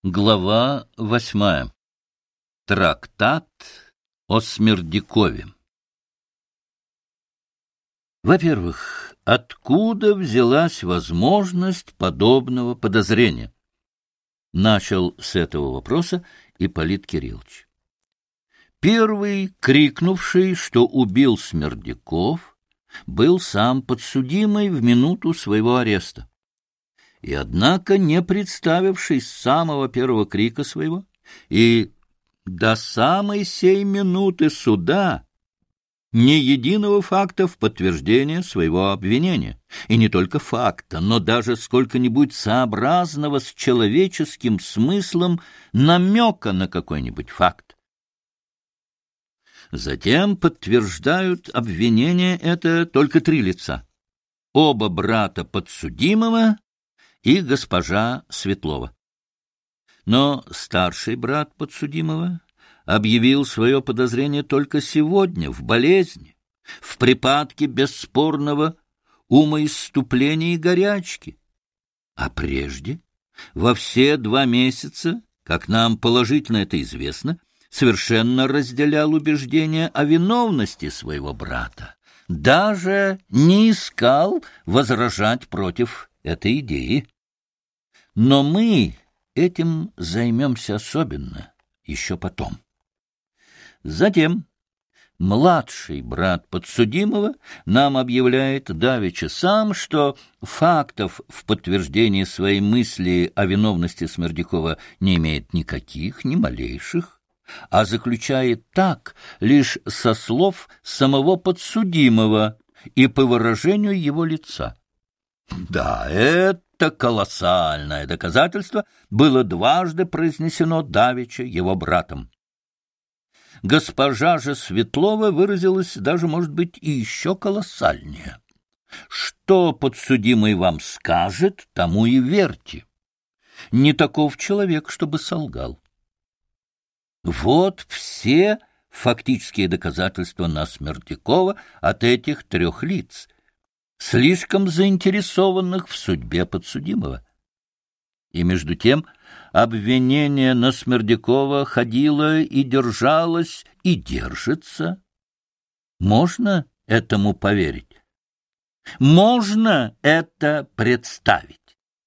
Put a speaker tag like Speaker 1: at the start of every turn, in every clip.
Speaker 1: Глава 8. Трактат о Смердякове. Во-первых, откуда взялась возможность подобного подозрения? Начал с этого вопроса Ипполит Кириллович. Первый, крикнувший, что убил Смердяков, был сам подсудимый в минуту своего ареста. И, однако, не представивший с самого первого крика своего и до самой сей минуты суда ни единого факта в подтверждение своего обвинения, и не только факта, но даже сколько-нибудь сообразного с человеческим смыслом намека на какой-нибудь факт. Затем подтверждают обвинение это только три лица: оба брата подсудимого и госпожа Светлова. Но старший брат подсудимого объявил свое подозрение только сегодня, в болезни, в припадке бесспорного умоисступления и горячки. А прежде, во все 2 месяца, как нам положительно это известно, совершенно разделял убеждения о виновности своего брата, даже не искал возражать против этой идеи. Но мы этим займемся особенно еще потом. Затем младший брат подсудимого нам объявляет давеча сам, что фактов в подтверждении своей мысли о виновности Смердякова не имеет никаких, ни малейших, а заключает так лишь со слов самого подсудимого и по выражению его лица. Да, это колоссальное доказательство было дважды произнесено давеча его братом. Госпожа же Светлова выразилась даже, может быть, и еще колоссальнее. Что подсудимый вам скажет, тому и верьте. Не таков человек, чтобы солгал. Вот все фактические доказательства на Смердякова от этих 3 лиц, слишком заинтересованных в судьбе подсудимого. И между тем обвинение на Смердякова ходило и держалось, и держится. Можно этому поверить? Можно это представить?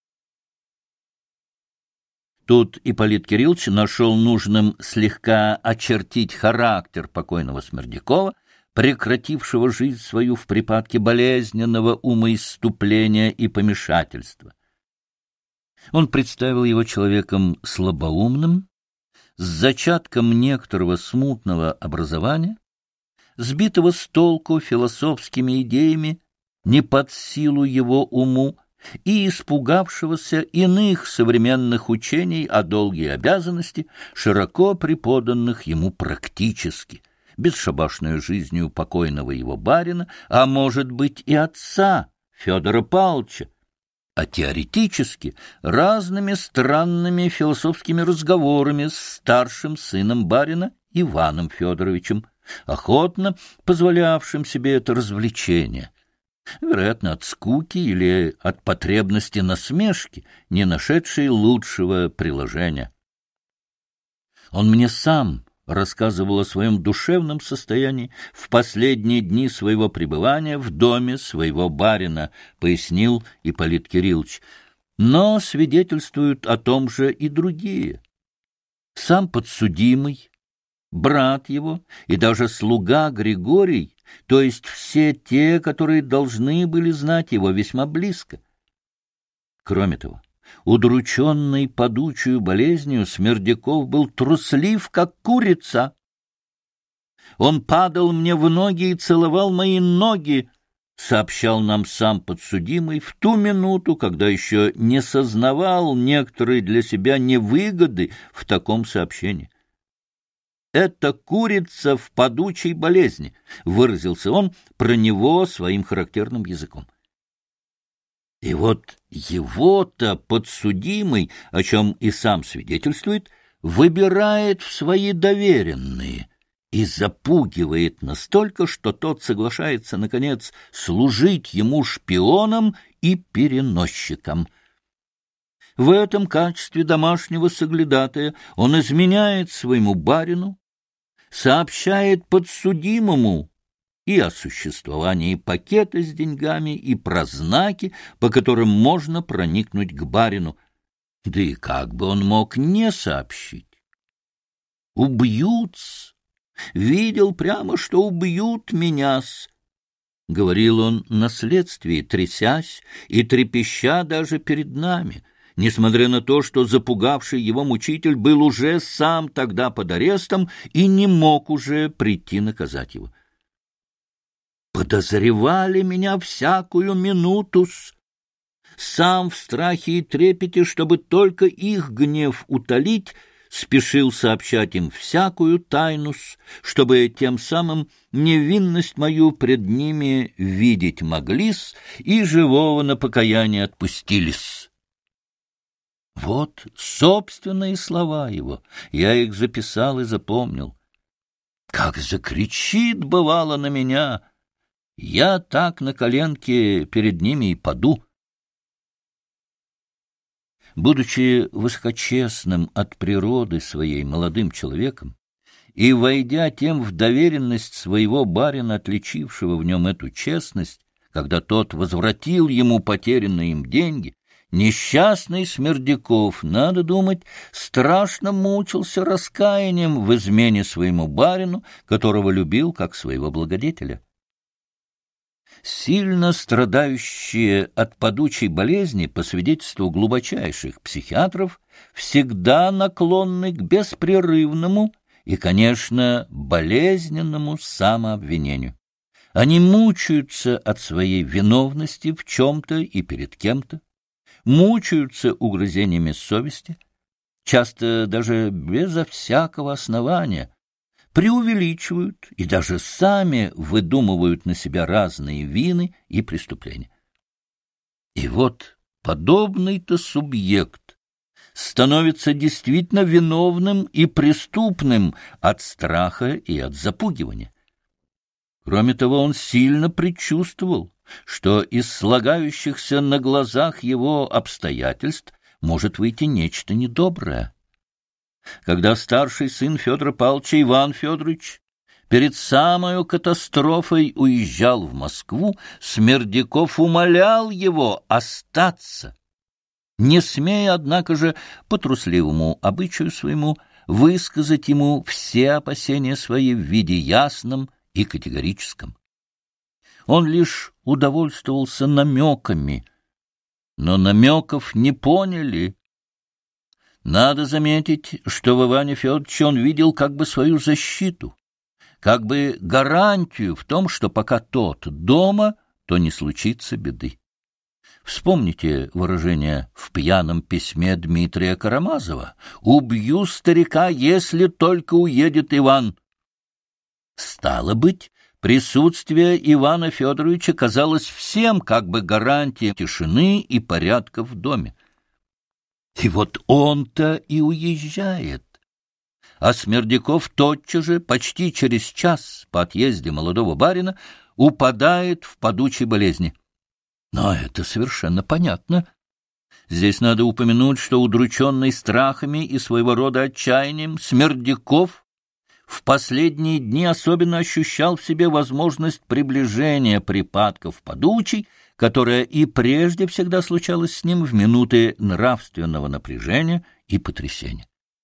Speaker 1: Тут Ипполит Кириллович нашел нужным слегка очертить характер покойного Смердякова, прекратившего жизнь свою в припадке болезненного умоисступления и помешательства. Он представил его человеком слабоумным, с зачатком некоторого смутного образования, сбитого с толку философскими идеями, не под силу его уму, и испугавшегося иных современных учений о долге и обязанности, широко преподанных ему практически, бесшабашную жизнью покойного его барина, а может быть и отца Федора Павловича, а теоретически разными странными философскими разговорами с старшим сыном барина Иваном Федоровичем, охотно позволявшим себе это развлечение, вероятно, от скуки или от потребности насмешки, не нашедшей лучшего приложения. Он мне сам рассказывал о своем душевном состоянии в последние дни своего пребывания в доме своего барина, пояснил Ипполит Кириллович. Но свидетельствуют о том же и другие. Сам подсудимый, брат его и даже слуга Григорий, то есть все те, которые должны были знать его весьма близко. Кроме того, удрученный падучую болезнью, Смердяков был труслив, как курица. Он падал мне в ноги и целовал мои ноги, сообщал нам сам подсудимый в ту минуту, когда еще не сознавал некоторые для себя невыгоды в таком сообщении. «Это курица в падучей болезни», — выразился он про него своим характерным языком. И вот его-то подсудимый, о чем и сам свидетельствует, выбирает в свои доверенные и запугивает настолько, что тот соглашается, наконец, служить ему шпионом и переносчиком. В этом качестве домашнего соглядатая он изменяет своему барину, сообщает подсудимому и о существовании пакета с деньгами, и про знаки, по которым можно проникнуть к барину. Да и как бы он мог не сообщить? «Убьют-с! Видел прямо, что убьют меня-с!» — говорил он на следствии, трясясь и трепеща даже перед нами, несмотря на то, что запугавший его мучитель был уже сам тогда под арестом и не мог уже прийти наказать его. Подозревали меня всякую минуту-с. Сам в страхе и трепете, чтобы только их гнев утолить, спешил сообщать им всякую тайну-с, чтобы тем самым невинность мою пред ними видеть могли-с и живого на покаяние отпустились. Вот собственные слова его, я их записал и запомнил. Как закричит, бывало, на меня! Я так на коленке перед ними и паду. Будучи высокочестным от природы своей молодым человеком и войдя тем в доверенность своего барина, отличившего в нем эту честность, когда тот возвратил ему потерянные им деньги, несчастный Смердяков, надо думать, страшно мучился раскаянием в измене своему барину, которого любил как своего благодетеля. Сильно страдающие от падучей болезни, по свидетельству глубочайших психиатров, всегда наклонны к беспрерывному и, конечно, болезненному самообвинению. Они мучаются от своей виновности в чем-то и перед кем-то, мучаются угрызениями совести, часто даже безо всякого основания, преувеличивают и даже сами выдумывают на себя разные вины и преступления. И вот подобный-то субъект становится действительно виновным и преступным от страха и от запугивания. Кроме того, он сильно предчувствовал, что из слагающихся на глазах его обстоятельств может выйти нечто недоброе. Когда старший сын Федора Павловича Иван Федорович перед самой катастрофой уезжал в Москву, Смердяков умолял его остаться, не смея, однако же, по трусливому обычаю своему, высказать ему все опасения свои в виде ясном и категорическом. Он лишь удовольствовался намеками, но намеков не поняли. Надо заметить, что в Иване Федоровиче он видел как бы свою защиту, как бы гарантию в том, что пока тот дома, то не случится беды. Вспомните выражение в пьяном письме Дмитрия Карамазова: «Убью старика, если только уедет Иван». Стало быть, присутствие Ивана Федоровича казалось всем как бы гарантией тишины и порядка в доме. И вот он-то и уезжает. А Смердяков тотчас же, почти через час по отъезде молодого барина, упадает в падучей болезни. Но это совершенно понятно. Здесь надо упомянуть, что удрученный страхами и своего рода отчаянием Смердяков в последние дни особенно ощущал в себе возможность приближения припадков падучей, которая и прежде всегда случалась с ним в минуты нравственного напряжения и потрясения.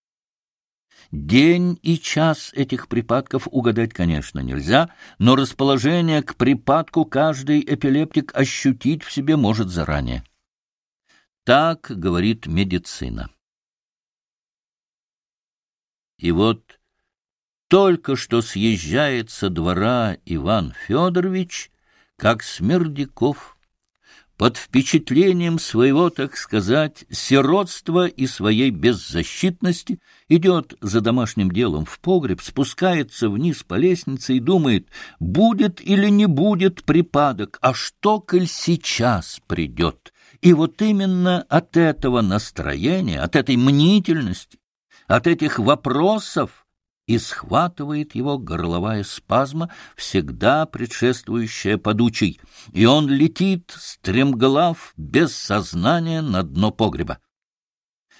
Speaker 1: День и час этих припадков угадать, конечно, нельзя, но расположение к припадку каждый эпилептик ощутить в себе может заранее. Так говорит медицина. И вот только что съезжает со двора Иван Федорович, как Смердяков, под впечатлением своего, так сказать, сиротства и своей беззащитности, идет за домашним делом в погреб, спускается вниз по лестнице и думает, будет или не будет припадок, а что, коль сейчас придет. И вот именно от этого настроения, от этой мнительности, от этих вопросов и схватывает его горловая спазма, всегда предшествующая падучей, и он летит, стремглав, без сознания на дно погреба.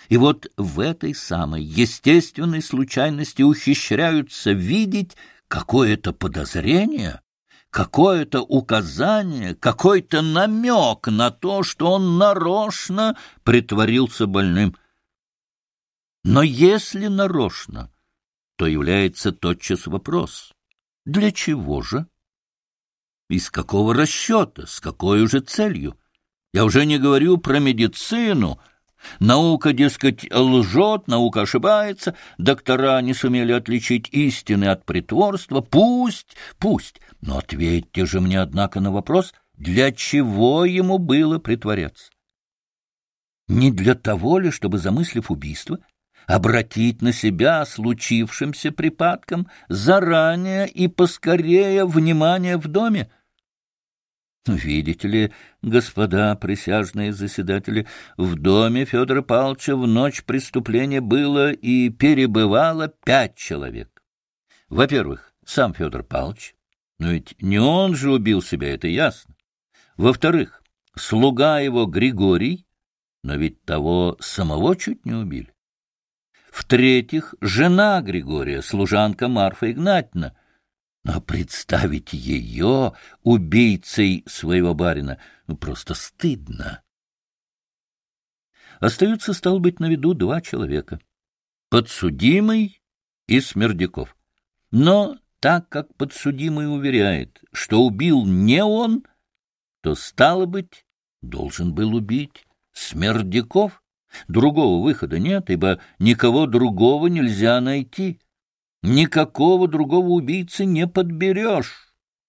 Speaker 1: И вот в этой самой естественной случайности ухищряются видеть какое-то подозрение, какое-то указание, какой-то намек на то, что он нарочно притворился больным. Но если нарочно, то является тотчас вопрос: для чего же? Из какого расчета, с какой уже целью? Я уже не говорю про медицину. Наука, дескать, лжет, наука ошибается, доктора не сумели отличить истины от притворства. Пусть, но ответьте же мне, однако, на вопрос, для чего ему было притворяться? Не для того ли, чтобы, замыслив убийство, обратить на себя случившимся припадком заранее и поскорее внимание в доме? Видите ли, господа присяжные заседатели, в доме Федора Павловича в ночь преступления было и перебывало 5 человек. Во-первых, сам Федор Павлович, но ведь не он же убил себя, это ясно. Во-вторых, слуга его Григорий, но ведь того самого чуть не убили. В-третьих, жена Григория, служанка Марфа Игнатьевна. Но представить ее убийцей своего барина просто стыдно. Остаются, стало быть, на виду 2 человека — подсудимый и Смердяков. Но так как подсудимый уверяет, что убил не он, то, стало быть, должен был убить Смердяков. Другого выхода нет, ибо никого другого нельзя найти. Никакого другого убийцы не подберешь.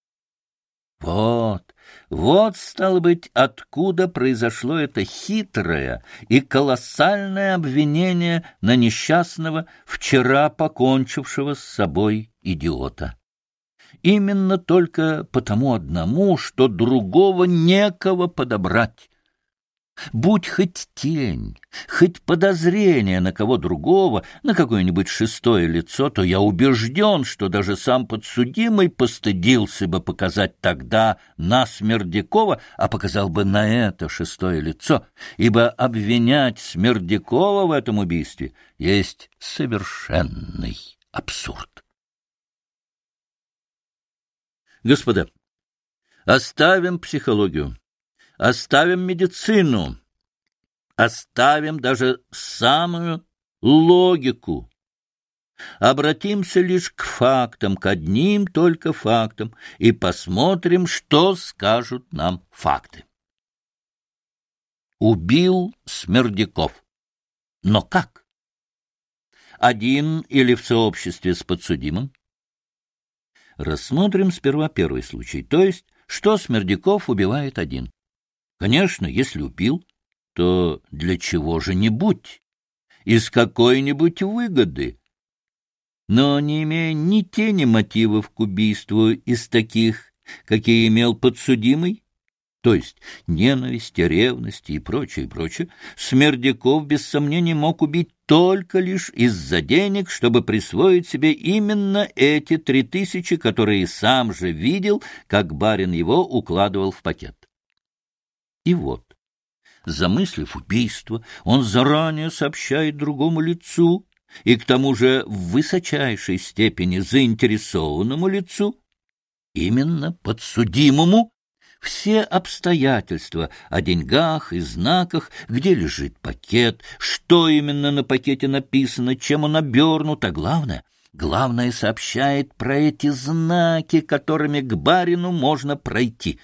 Speaker 1: Вот, стало быть, откуда произошло это хитрое и колоссальное обвинение на несчастного, вчера покончившего с собой идиота. Именно только потому одному, что другого некого подобрать. Будь хоть тень, хоть подозрение на кого другого, на какое-нибудь шестое лицо, то я убежден, что даже сам подсудимый постыдился бы показать тогда на Смердякова, а показал бы на это шестое лицо, ибо обвинять Смердякова в этом убийстве есть совершенный абсурд. Господа, оставим психологию. Оставим медицину, оставим даже самую логику. Обратимся лишь к фактам, к одним только фактам, и посмотрим, что скажут нам факты. Убил Смердяков. Но как? Один или в сообществе с подсудимым? Рассмотрим сперва первый случай, то есть, что Смердяков убивает один. Конечно, если убил, то для чего-нибудь, из какой-нибудь выгоды. Но не имея ни тени мотивов к убийству из таких, какие имел подсудимый, то есть ненависти, ревности и прочее, Смердяков без сомнения мог убить только лишь из-за денег, чтобы присвоить себе именно эти 3000, которые сам же видел, как барин его укладывал в пакет. И вот, замыслив убийство, он заранее сообщает другому лицу, и к тому же в высочайшей степени заинтересованному лицу, именно подсудимому, все обстоятельства о деньгах и знаках, где лежит пакет, что именно на пакете написано, чем он обернут, а главное сообщает про эти знаки, которыми к барину можно пройти.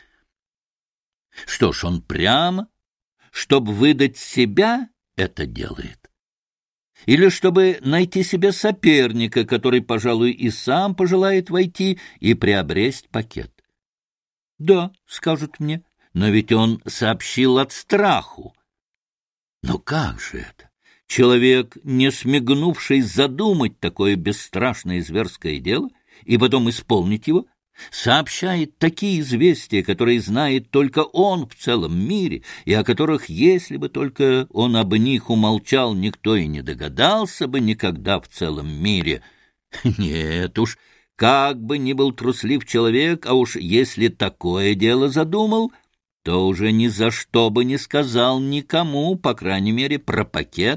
Speaker 1: Что ж, он прямо, чтобы выдать себя, это делает. Или чтобы найти себе соперника, который, пожалуй, и сам пожелает войти и приобрести пакет. Да, скажут мне, но ведь он сообщил от страху. Но как же это? Человек, не смигнувший задумать такое бесстрашное и зверское дело, и потом исполнить его, сообщает такие известия, которые знает только он в целом мире, и о которых, если бы только он об них умолчал, никто и не догадался бы никогда в целом мире. Нет уж, как бы ни был труслив человек, а уж если такое дело задумал, то уже ни за что бы не сказал никому, по крайней мере, про пакет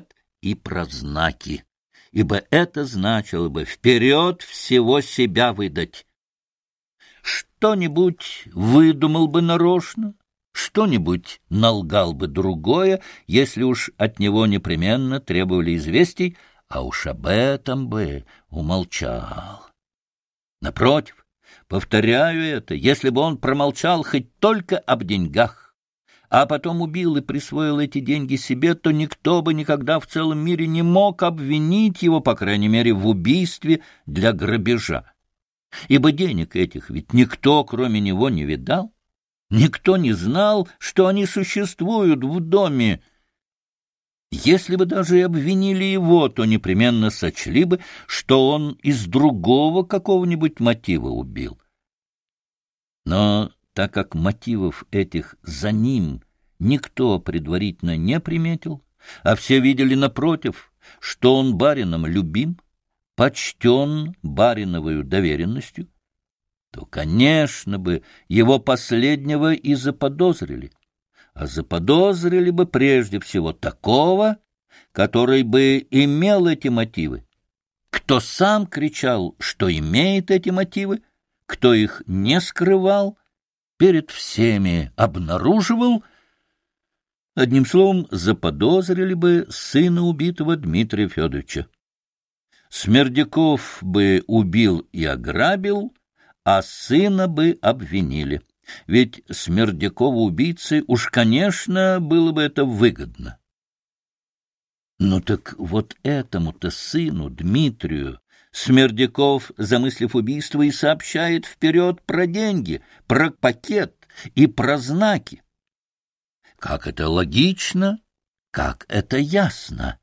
Speaker 1: и про знаки, ибо это значило бы вперед всего себя выдать. Что-нибудь выдумал бы нарочно, что-нибудь налгал бы другое, если уж от него непременно требовали известий, а уж об этом бы умолчал. Напротив, повторяю это, если бы он промолчал хоть только об деньгах, а потом убил и присвоил эти деньги себе, то никто бы никогда в целом мире не мог обвинить его, по крайней мере, в убийстве для грабежа. Ибо денег этих ведь никто, кроме него, не видал, никто не знал, что они существуют в доме. Если бы даже и обвинили его, то непременно сочли бы, что он из другого какого-нибудь мотива убил. Но так как мотивов этих за ним никто предварительно не приметил, а все видели напротив, что он барином любим, почтен бариновою доверенностью, то, конечно бы, его последнего и заподозрили. А заподозрили бы прежде всего такого, который бы имел эти мотивы, кто сам кричал, что имеет эти мотивы, кто их не скрывал, перед всеми обнаруживал. Одним словом, заподозрили бы сына убитого Дмитрия Федоровича. Смердяков бы убил и ограбил, а сына бы обвинили. Ведь Смердякова убийцы уж, конечно, было бы это выгодно. Ну так вот этому-то сыну, Дмитрию, Смердяков, замыслив убийство, и сообщает вперед про деньги, про пакет и про знаки. Как это логично, как это ясно.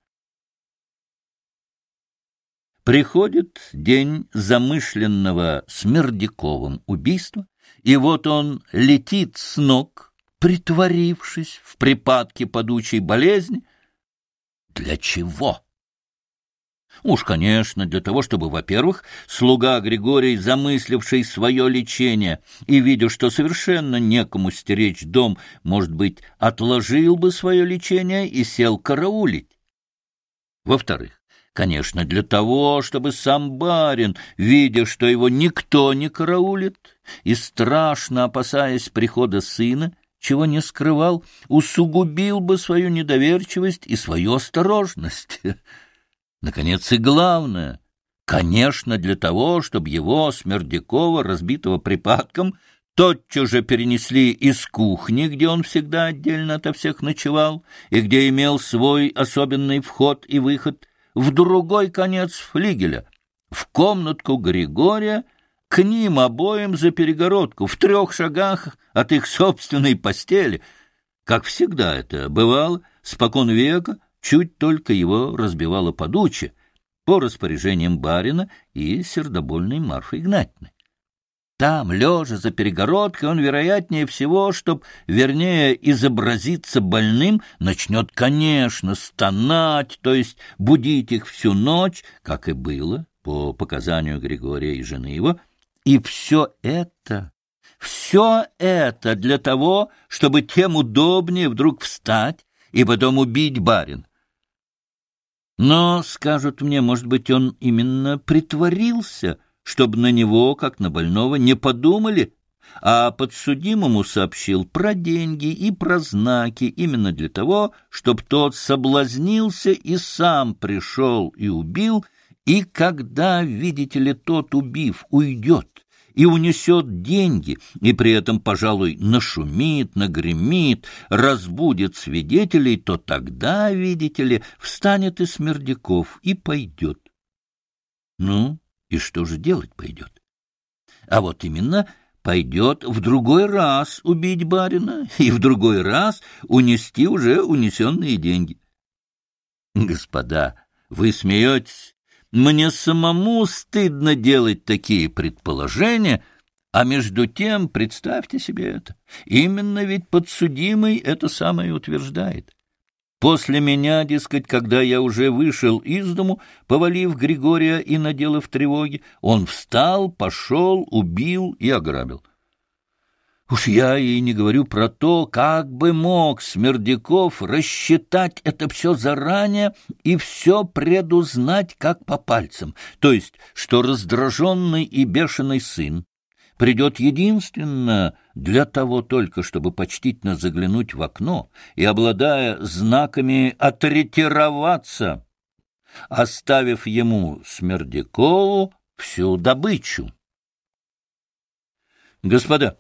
Speaker 1: Приходит день замышленного Смердяковым убийства, и вот он летит с ног, притворившись в припадке падучей болезни. Для чего? Уж, конечно, для того, чтобы, во-первых, слуга Григорий, замысливший свое лечение и видя, что совершенно некому стеречь дом, может быть, отложил бы свое лечение и сел караулить. Во-вторых, конечно, для того, чтобы сам барин, видя, что его никто не караулит, и страшно опасаясь прихода сына, чего не скрывал, усугубил бы свою недоверчивость и свою осторожность. Наконец, и главное, конечно, для того, чтобы его, Смердякова, разбитого припадком, тотчас же перенесли из кухни, где он всегда отдельно ото всех ночевал, и где имел свой особенный вход и выход, в другой конец флигеля, в комнатку Григория, к ним обоим за перегородку, в 3 шагах от их собственной постели. Как всегда это бывало, спокон века, чуть только его разбивало подуче, по распоряжениям барина и сердобольной Марфы Игнатьевны. Там, лежа за перегородкой, он, вероятнее всего, чтоб, вернее, изобразиться больным, начнет, конечно, стонать, то есть будить их всю ночь, как и было, по показанию Григория и жены его, и все это для того, чтобы тем удобнее вдруг встать и потом убить барин. Но, скажут мне, может быть, он именно притворился, чтобы на него, как на больного, не подумали, а подсудимому сообщил про деньги и про знаки именно для того, чтобы тот соблазнился и сам пришел и убил, и когда, видите ли, тот, убив, уйдет и унесет деньги, и при этом, пожалуй, нашумит, нагремит, разбудит свидетелей, то тогда, видите ли, встанет и Смердяков и пойдет. Ну, и что же делать пойдет? А вот именно пойдет в другой раз убить барина и в другой раз унести уже унесенные деньги. Господа, вы смеетесь? Мне самому стыдно делать такие предположения, а между тем, представьте себе это, именно ведь подсудимый это самое утверждает. После меня, дескать, когда я уже вышел из дому, повалив Григория и наделав тревоги, он встал, пошел, убил и ограбил. Уж я и не говорю про то, как бы мог Смердяков рассчитать это все заранее и все предузнать как по пальцам, то есть, что раздраженный и бешеный сын придет единственно для того только, чтобы почтительно заглянуть в окно и, обладая знаками, отретироваться, оставив ему, Смердякову, всю добычу. Господа,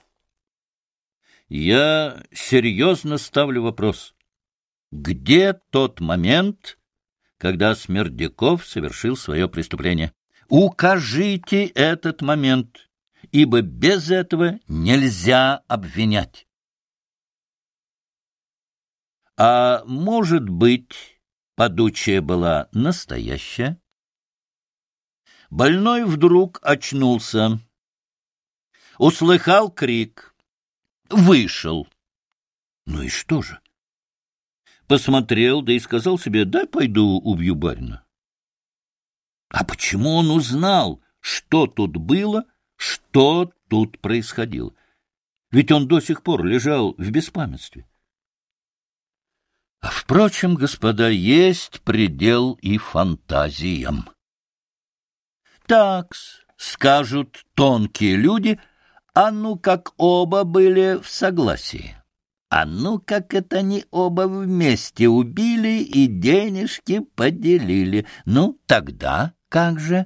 Speaker 1: я серьезно ставлю вопрос. Где тот момент, когда Смердяков совершил свое преступление? Укажите этот момент, ибо без этого нельзя обвинять. А может быть, подучая была настоящая? Больной вдруг очнулся, услыхал крик. Вышел. Ну и что же? Посмотрел, да и сказал себе: дай пойду убью барина. А почему он узнал, что тут было, что тут происходило? Ведь он до сих пор лежал в беспамятстве. А впрочем, господа, есть предел и фантазиям. Такс, скажут тонкие люди, а ну как оба были в согласии. А ну как это они оба вместе убили и денежки поделили. Ну, тогда как же?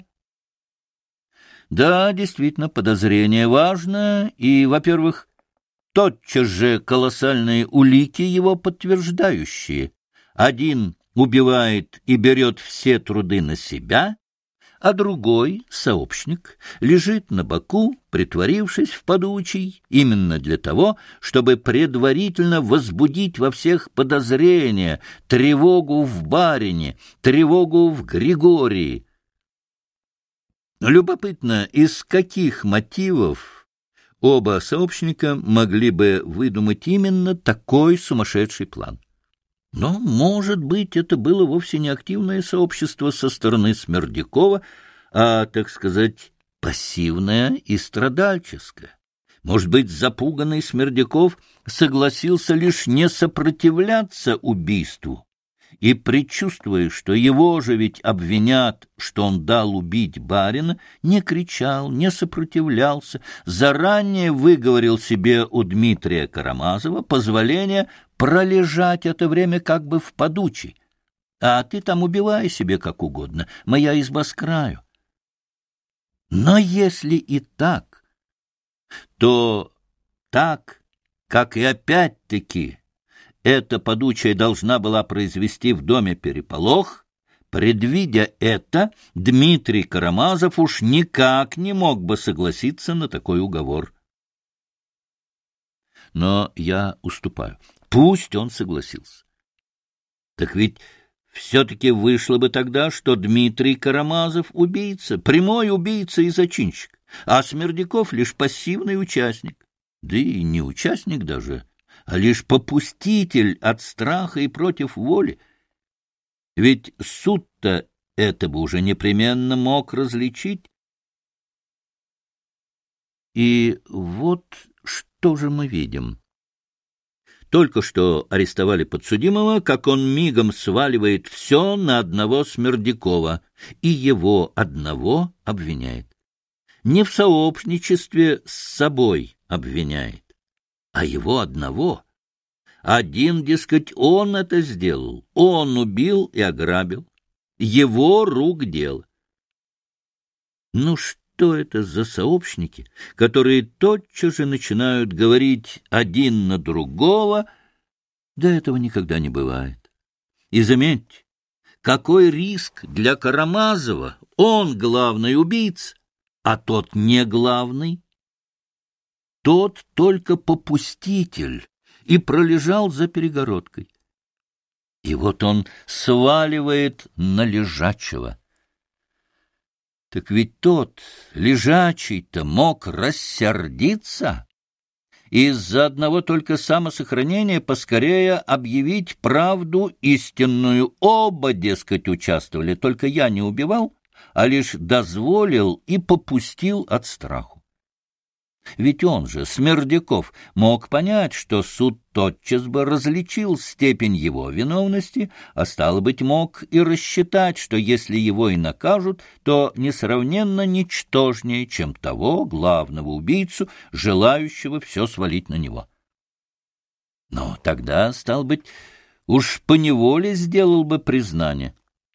Speaker 1: Да, действительно, подозрение важно, и, во-первых, тотчас же колоссальные улики его подтверждающие. Один убивает и берет все труды на себя, а другой, сообщник, лежит на боку, притворившись в подучий, именно для того, чтобы предварительно возбудить во всех подозрения, тревогу в барине, тревогу в Григории. Любопытно, из каких мотивов оба сообщника могли бы выдумать именно такой сумасшедший план? Но, может быть, это было вовсе не активное сообщество со стороны Смердякова, а, так сказать, пассивное и страдальческое. Может быть, запуганный Смердяков согласился лишь не сопротивляться убийству, и, предчувствуя, что его же ведь обвинят, что он дал убить барина, не кричал, не сопротивлялся, заранее выговорил себе у Дмитрия Карамазова позволение пролежать это время как бы в подучей. А ты там убивай себе как угодно, моя изба с краю. Но если и так, то так, как и опять-таки эта подучая должна была произвести в доме переполох, предвидя это, Дмитрий Карамазов уж никак не мог бы согласиться на такой уговор. Но я уступаю. Пусть он согласился. Так ведь все-таки вышло бы тогда, что Дмитрий Карамазов — убийца, прямой убийца и зачинщик, а Смердяков — лишь пассивный участник, да и не участник даже, а лишь попуститель от страха и против воли. Ведь суд-то это бы уже непременно мог различить. И вот что же мы видим. Только что арестовали подсудимого, как он мигом сваливает все на одного Смердякова и его одного обвиняет. Не в сообщничестве с собой обвиняет, а его одного. Один, дескать, он это сделал, он убил и ограбил. Его рук дело. Ну что это за сообщники, которые тотчас же начинают говорить один на другого? Да этого никогда не бывает. И заметьте, какой риск для Карамазова, он главный убийца, а тот не главный. Тот только попуститель и пролежал за перегородкой. И вот он сваливает на лежачего. Так ведь тот, лежачий-то, мог рассердиться и из-за одного только самосохранения поскорее объявить правду истинную. Оба, дескать, участвовали, только я не убивал, а лишь дозволил и попустил от страху. Ведь он же, Смердяков, мог понять, что суд тотчас бы различил степень его виновности, а стало быть, мог и рассчитать, что если его и накажут, то несравненно ничтожнее, чем того главного убийцу, желающего все свалить на него. Но тогда, стало быть, уж поневоле сделал бы признание.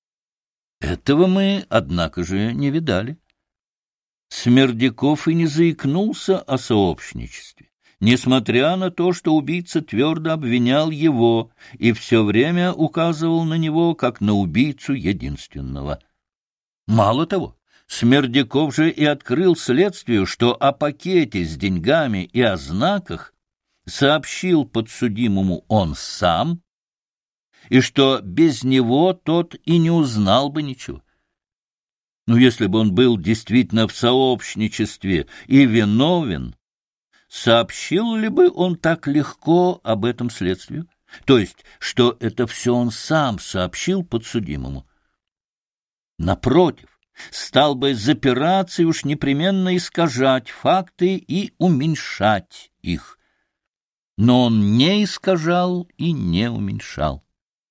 Speaker 1: Этого мы, однако же, не видали. Смердяков и не заикнулся о сообщничестве, несмотря на то, что убийца твердо обвинял его и все время указывал на него как на убийцу единственного. Мало того, Смердяков же и открыл следствию, что о пакете с деньгами и о знаках сообщил подсудимому он сам, и что без него тот и не узнал бы ничего. Но если бы он был действительно в сообщничестве и виновен, сообщил ли бы он так легко об этом следствию? То есть, что это все он сам сообщил подсудимому? Напротив, стал бы запираться и уж непременно искажать факты и уменьшать их. Но он не искажал и не уменьшал.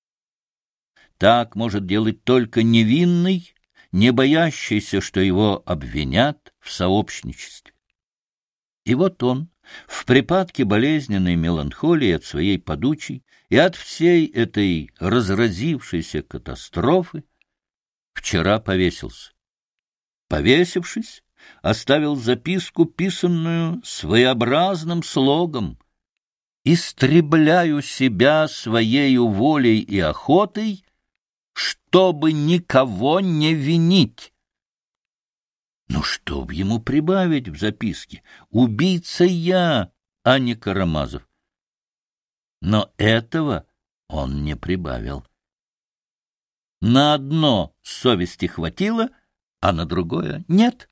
Speaker 1: Так может делать только невинный, не боящийся, что его обвинят в сообщничестве. И вот он, в припадке болезненной меланхолии от своей подучей и от всей этой разразившейся катастрофы, вчера повесился. Повесившись, оставил записку, писанную своеобразным слогом: «Истребляю себя своею волей и охотой, чтобы никого не винить». Ну, что б ему прибавить в записке? Убийца я, а не Карамазов. Но этого он не прибавил. На одно совести хватило, а на другое нет.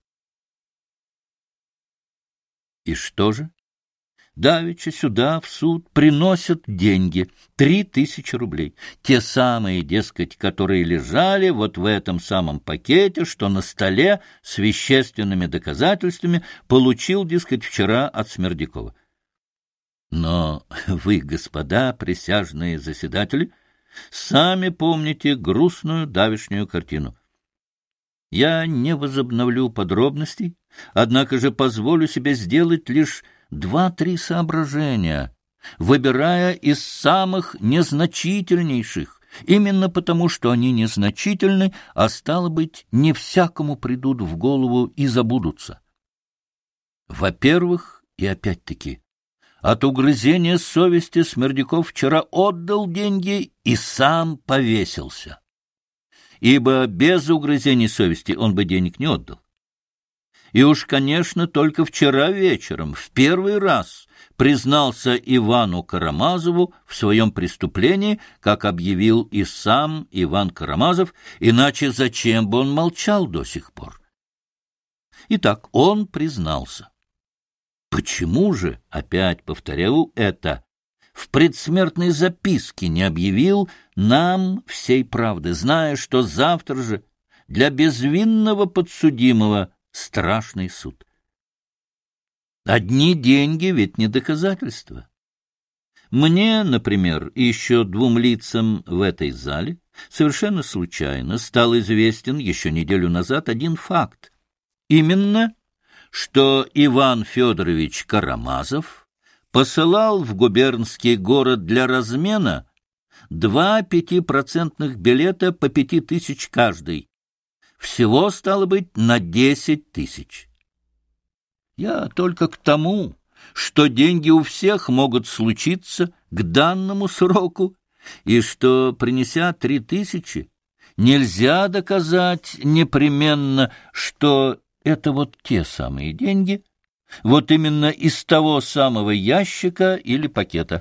Speaker 1: И что же? Давеча сюда, в суд, приносят деньги, 3000 рублей. Те самые, дескать, которые лежали вот в этом самом пакете, что на столе с вещественными доказательствами получил, дескать, вчера от Смердякова. Но вы, господа присяжные заседатели, сами помните грустную давешнюю картину. Я не возобновлю подробностей, однако же позволю себе сделать лишь 2-3 соображения, выбирая из самых незначительнейших, именно потому, что они незначительны, а стало быть, не всякому придут в голову и забудутся. Во-первых, и опять-таки, от угрызения совести Смердяков вчера отдал деньги и сам повесился, ибо без угрызений совести он бы денег не отдал. И уж, конечно, только вчера вечером в первый раз признался Ивану Карамазову в своем преступлении, как объявил и сам Иван Карамазов, иначе зачем бы он молчал до сих пор? Итак, он признался. Почему же, опять повторяю это, в предсмертной записке не объявил нам всей правды, зная, что завтра же для безвинного подсудимого страшный суд? Одни деньги ведь не доказательство. Мне, например, и еще 2 лицам в этой зале совершенно случайно стал известен еще неделю назад один факт. Именно, что Иван Федорович Карамазов посылал в губернский город для размена 2 5% билета по 5000 каждый. Всего, стало быть, на 10 000. Я только к тому, что деньги у всех могут случиться к данному сроку, и что, принеся 3000, нельзя доказать непременно, что это вот те самые деньги, вот именно из того самого ящика или пакета.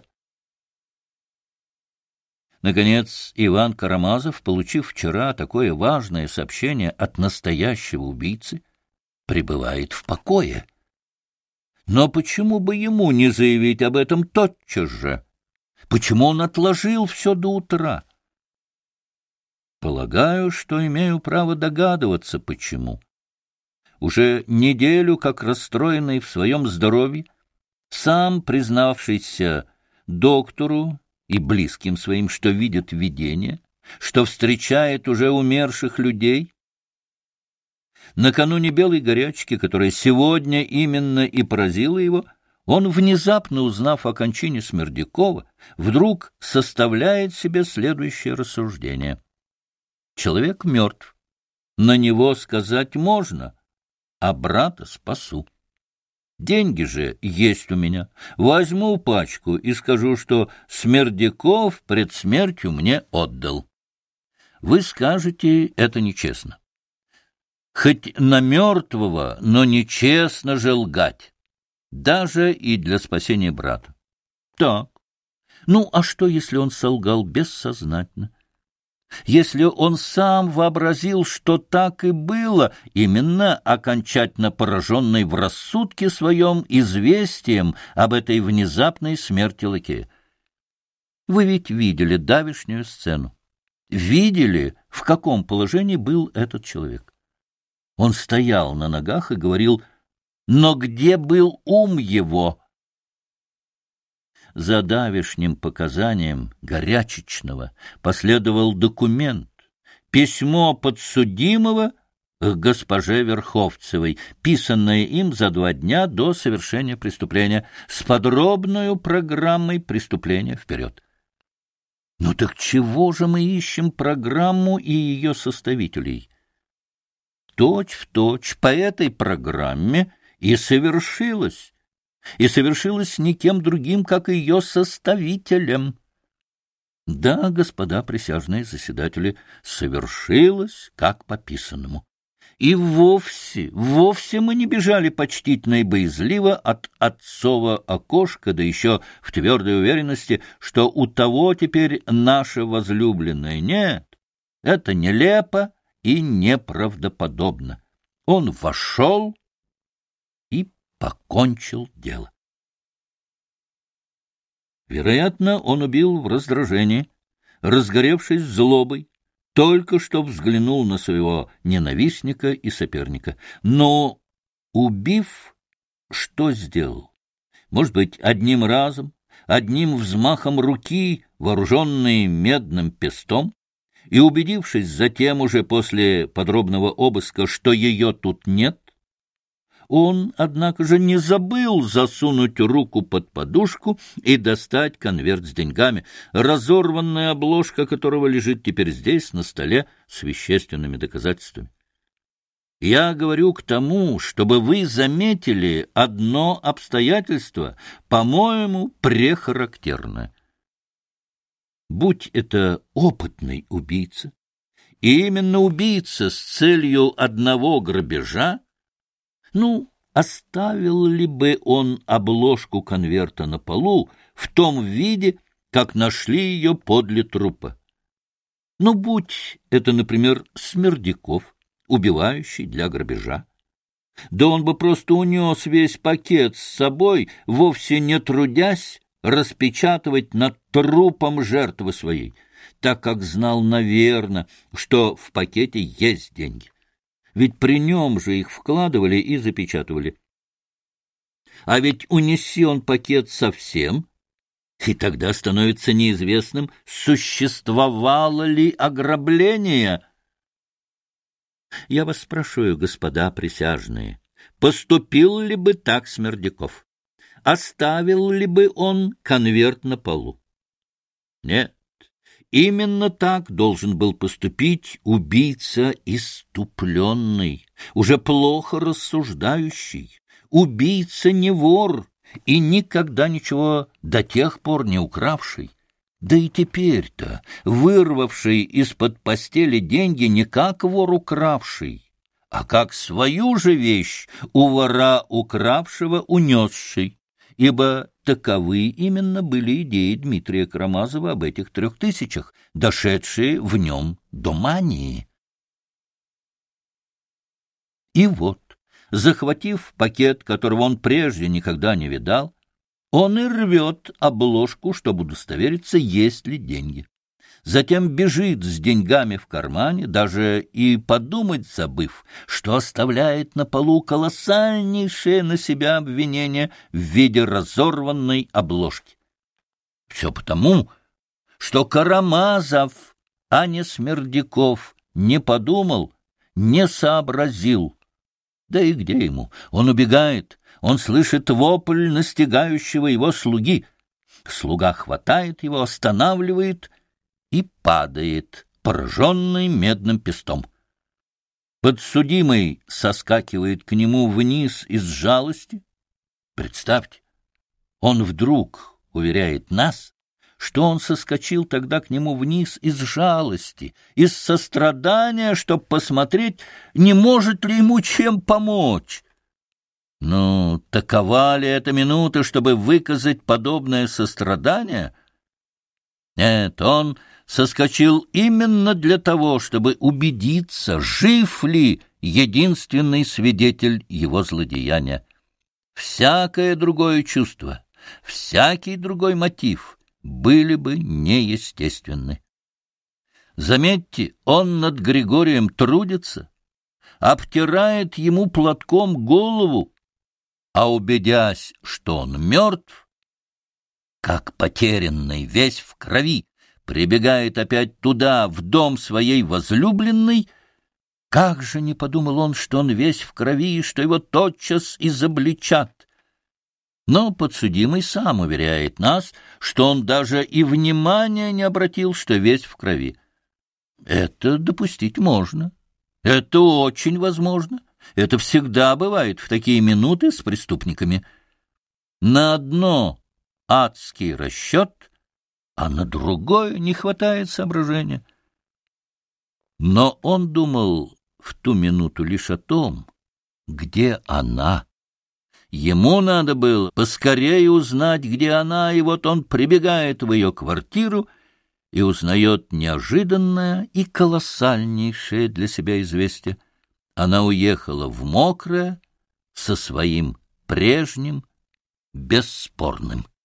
Speaker 1: Наконец, Иван Карамазов, получив вчера такое важное сообщение от настоящего убийцы, пребывает в покое. Но почему бы ему не заявить об этом тотчас же? Почему он отложил все до утра? Полагаю, что имею право догадываться, почему. уже неделю как расстроенный в своем здоровье, сам признавшийся доктору и близким своим, что видит видение, что встречает уже умерших людей. Накануне белой горячки, которая сегодня именно и поразила его, он, внезапно узнав о кончине Смердякова, вдруг составляет себе следующее рассуждение. Человек мертв, на него сказать можно, а брата спасу. Деньги же есть у меня. Возьму пачку и скажу, что Смердяков пред смертью мне отдал. Вы скажете, это нечестно. Хоть на мертвого, но нечестно же лгать. Даже и для спасения брата. Так. Ну, а что, если он солгал бессознательно? Если он сам вообразил, что так и было, именно окончательно пораженный в рассудке своем известием об этой внезапной смерти лакея? Вы ведь видели давешнюю сцену. Видели, в каком положении был этот человек. Он стоял на ногах и говорил: «Но где был ум его?» За давешним показанием Горячечного последовал документ, письмо подсудимого к госпоже Верховцевой, писанное им за 2 дня до совершения преступления, с подробной программой преступления вперед. Ну так чего же мы ищем программу и ее составителей? Точь-в-точь по этой программе и совершилось никем другим, как ее составителем. Да, господа присяжные заседатели, совершилось как по писанному. И вовсе мы не бежали почтительно и боязливо от отцова окошка, да еще в твердой уверенности, что у того теперь наше возлюбленное. Нет, это нелепо и неправдоподобно. Он вошел и покончил дело. Вероятно, он убил в раздражении, разгоревшись злобой, только что взглянул на своего ненавистника и соперника. Но, убив, что сделал? Может быть, одним разом, одним взмахом руки, вооруженный медным пестом, и убедившись затем уже после подробного обыска, что ее тут нет, он, однако же, не забыл засунуть руку под подушку и достать конверт с деньгами, разорванная обложка которого лежит теперь здесь, на столе, с вещественными доказательствами. Я говорю к тому, чтобы вы заметили одно обстоятельство, по-моему, прехарактерное. Будь это опытный убийца, и именно убийца с целью одного грабежа, ну, оставил ли бы он обложку конверта на полу в том виде, как нашли ее подле трупа? Ну, будь это, например, Смердяков, убивающий для грабежа, да он бы просто унес весь пакет с собой, вовсе не трудясь распечатывать над трупом жертвы своей, так как знал, наверно, что в пакете есть деньги. Ведь при нем же их вкладывали и запечатывали. А ведь унеси он пакет совсем, и тогда становится неизвестным, существовало ли ограбление. Я вас спрашиваю, господа присяжные, поступил ли бы так Смердяков? Оставил ли бы он конверт на полу? Нет. Именно так должен был поступить убийца исступленный, уже плохо рассуждающий, убийца не вор и никогда ничего до тех пор не укравший. Да и теперь-то вырвавший из-под постели деньги не как вор укравший, а как свою же вещь у вора укравшего унесший, ибо таковы именно были идеи Дмитрия Карамазова об этих 3000, дошедшие в нем до мании. И вот, захватив пакет, которого он прежде никогда не видал, он и рвет обложку, чтобы удостовериться, есть ли деньги. затем бежит с деньгами в кармане, даже и подумать забыв, что оставляет на полу колоссальнейшее на себя обвинение в виде разорванной обложки. Все потому, что Карамазов, а не Смердяков, не подумал, не сообразил. Да и где ему? Он убегает, он слышит вопль настигающего его слуги. Слуга хватает его, останавливает и падает, пораженный медным пестом. Подсудимый соскакивает к нему вниз из жалости. Представьте, он вдруг уверяет нас, что он соскочил тогда к нему вниз из жалости, из сострадания, чтобы посмотреть, не может ли ему чем помочь. Ну, такова ли эта минута, чтобы выказать подобное сострадание? Нет, он соскочил именно для того, чтобы убедиться, жив ли единственный свидетель его злодеяния. Всякое другое чувство, всякий другой мотив были бы неестественны. Заметьте, он над Григорием трудится, обтирает ему платком голову, а убедясь, что он мертв, как потерянный, весь в крови, прибегает опять туда, в дом своей возлюбленной. Как же не подумал он, что он весь в крови, что его тотчас изобличат? Но подсудимый сам уверяет нас, что он даже и внимания не обратил, что весь в крови. Это допустить можно. Это очень возможно. Это всегда бывает в такие минуты с преступниками. На одно адский расчет, а на другое не хватает соображения. Но он думал в ту минуту лишь о том, где она. Ему надо было поскорее узнать, где она, и вот он прибегает в ее квартиру и узнает неожиданное и колоссальнейшее для себя известие. Она уехала в Мокрое со своим прежним, бесспорным